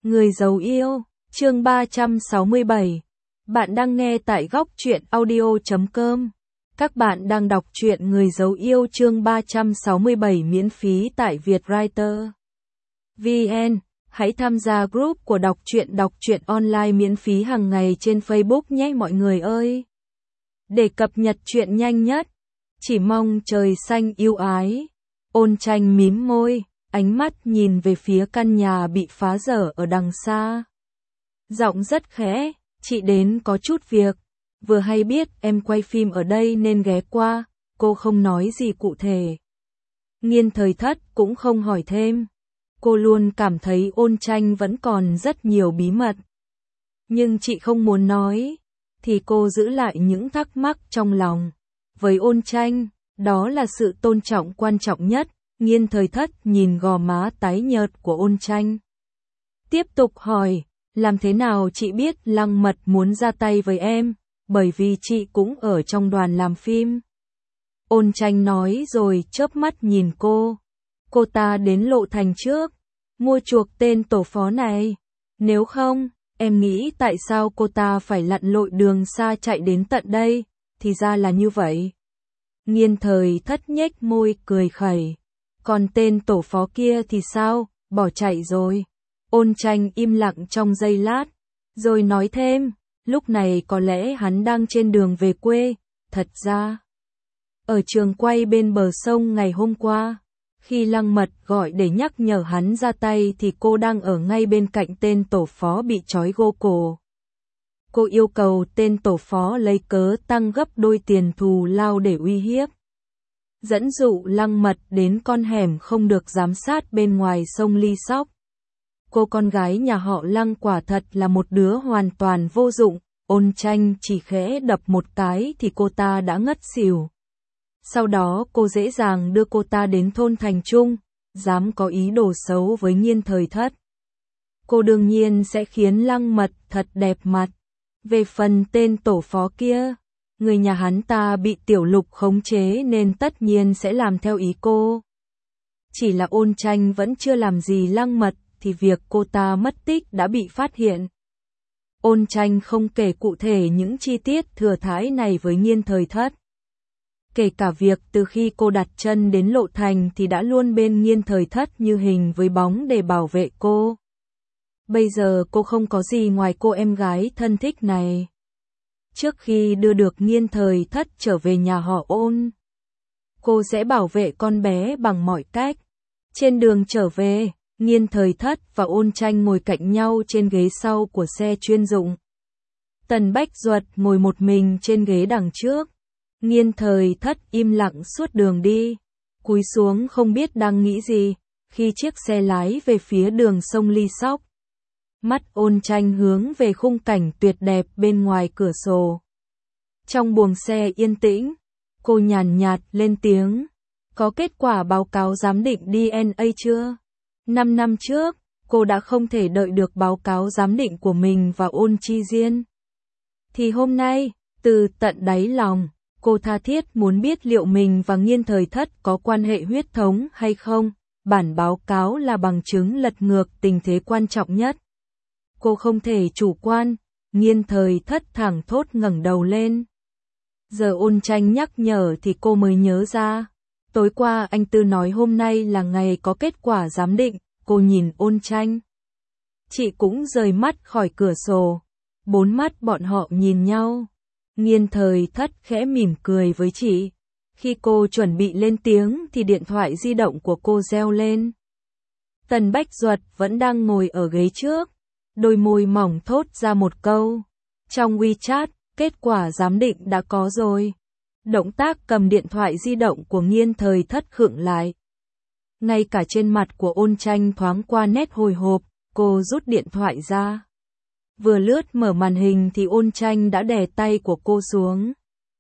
Người giấu yêu, chương 367. Bạn đang nghe tại góc truyện audio.com. Các bạn đang đọc truyện Người giấu yêu chương 367 miễn phí tại Vietwriter VN. Hãy tham gia group của đọc truyện online miễn phí hàng ngày trên Facebook nhé mọi người ơi. Để cập nhật truyện nhanh nhất, chỉ mong trời xanh yêu ái. Ôn Tranh mím môi, ánh mắt nhìn về phía căn nhà bị phá dở ở đằng xa. Giọng rất khẽ, chị đến có chút việc, vừa hay biết em quay phim ở đây nên ghé qua, cô không nói gì cụ thể. Nghiên Thời Thất cũng không hỏi thêm. Cô luôn cảm thấy Ôn Tranh vẫn còn rất nhiều bí mật. Nhưng chị không muốn nói, thì cô giữ lại những thắc mắc trong lòng. Với Ôn Tranh, đó là sự tôn trọng quan trọng nhất. Nghiên Thời Thất nhìn gò má tái nhợt của Ôn Tranh. Tiếp tục hỏi, làm thế nào chị biết Lăng Mật muốn ra tay với em, bởi vì chị cũng ở trong đoàn làm phim. Ôn Tranh nói rồi chớp mắt nhìn cô. Cô ta đến Lộ Thành trước, mua chuộc tên tổ phó này. Nếu không, em nghĩ tại sao cô ta phải lặn lội đường xa chạy đến tận đây, thì ra là như vậy. Nghiên Thời Thất nhếch môi cười khẩy. Còn tên tổ phó kia thì sao, bỏ chạy rồi. Ôn Tranh im lặng trong giây lát, rồi nói thêm, lúc này có lẽ hắn đang trên đường về quê. Thật ra, ở trường quay bên bờ sông ngày hôm qua, khi Lăng Mật gọi để nhắc nhở hắn ra tay thì cô đang ở ngay bên cạnh tên tổ phó bị trói gô cổ. Cô yêu cầu tên tổ phó lấy cớ tăng gấp đôi tiền thù lao để uy hiếp. Dẫn dụ Lăng Mật đến con hẻm không được giám sát bên ngoài sông Ly Sóc. Cô con gái nhà họ Lăng quả thật là một đứa hoàn toàn vô dụng. Ôn Tranh chỉ khẽ đập một cái thì cô ta đã ngất xỉu. Sau đó cô dễ dàng đưa cô ta đến thôn Thành Trung, dám có ý đồ xấu với Nghiên Thời Thất. Cô đương nhiên sẽ khiến Lăng Mật thật đẹp mặt. Về phần tên tổ phó kia, người nhà hắn ta bị Tiểu Lục khống chế nên tất nhiên sẽ làm theo ý cô. Chỉ là Ôn Tranh vẫn chưa làm gì Lăng Mật thì việc cô ta mất tích đã bị phát hiện. Ôn Tranh không kể cụ thể những chi tiết thừa thãi này với Nghiên Thời Thất. Kể cả việc từ khi cô đặt chân đến Lộ Thành thì đã luôn bên Nghiên Thời Thất như hình với bóng để bảo vệ cô. Bây giờ cô không có gì ngoài cô em gái thân thích này. Trước khi đưa được Nghiên Thời Thất trở về nhà họ Ôn, cô sẽ bảo vệ con bé bằng mọi cách. Trên đường trở về, Nghiên Thời Thất và Ôn Tranh ngồi cạnh nhau trên ghế sau của xe chuyên dụng. Tần Bách Duật ngồi một mình trên ghế đằng trước. Nghiên Thời Thất im lặng suốt đường đi, cúi xuống không biết đang nghĩ gì, khi chiếc xe lái về phía đường sông Ly Sóc. Mắt Ôn Tranh hướng về khung cảnh tuyệt đẹp bên ngoài cửa sổ. Trong buồng xe yên tĩnh, cô nhàn nhạt lên tiếng, có kết quả báo cáo giám định DNA chưa? 5 năm trước, cô đã không thể đợi được báo cáo giám định của mình và Ôn Chi Diên. Thì hôm nay, từ tận đáy lòng, cô tha thiết muốn biết liệu mình và Nghiên Thời Thất có quan hệ huyết thống hay không. Bản báo cáo là bằng chứng lật ngược tình thế quan trọng nhất. Cô không thể chủ quan. Nghiên Thời Thất thẳng thốt ngẩng đầu lên. Giờ Ôn Tranh nhắc nhở thì cô mới nhớ ra. Tối qua anh Tư nói hôm nay là ngày có kết quả giám định. Cô nhìn Ôn Tranh. Chị cũng rời mắt khỏi cửa sổ. Bốn mắt bọn họ nhìn nhau. Nghiên Thời Thất khẽ mỉm cười với chị. Khi cô chuẩn bị lên tiếng thì điện thoại di động của cô reo lên. Tần Bách Duật vẫn đang ngồi ở ghế trước. Đôi môi mỏng thốt ra một câu. Trong WeChat, kết quả giám định đã có rồi. Động tác cầm điện thoại di động của Nghiên Thời Thất khựng lại. Ngay cả trên mặt của Ôn Tranh thoáng qua nét hồi hộp, cô rút điện thoại ra. Vừa lướt mở màn hình thì Ôn Tranh đã đè tay của cô xuống.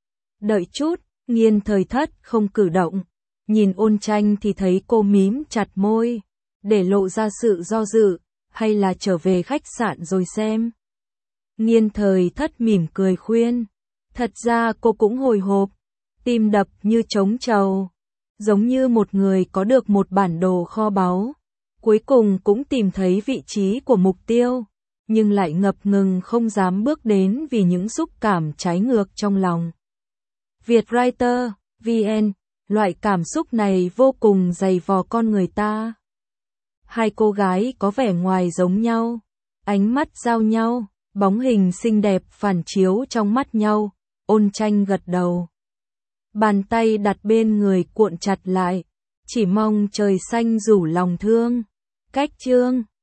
Đợi chút, Nghiên Thời Thất không cử động. Nhìn Ôn Tranh thì thấy cô mím chặt môi, để lộ ra sự do dự, hay là trở về khách sạn rồi xem. Nghiên Thời Thất mỉm cười khuyên. Thật ra cô cũng hồi hộp, tim đập như trống trầu, giống như một người có được một bản đồ kho báu. Cuối cùng cũng tìm thấy vị trí của mục tiêu, nhưng lại ngập ngừng không dám bước đến vì những xúc cảm trái ngược trong lòng. Vietwriter, VN, loại cảm xúc này vô cùng dày vò con người ta. Hai cô gái có vẻ ngoài giống nhau, ánh mắt giao nhau, bóng hình xinh đẹp phản chiếu trong mắt nhau, Ôn Tranh gật đầu. Bàn tay đặt bên người cuộn chặt lại, chỉ mong trời xanh rủ lòng thương. Cách chương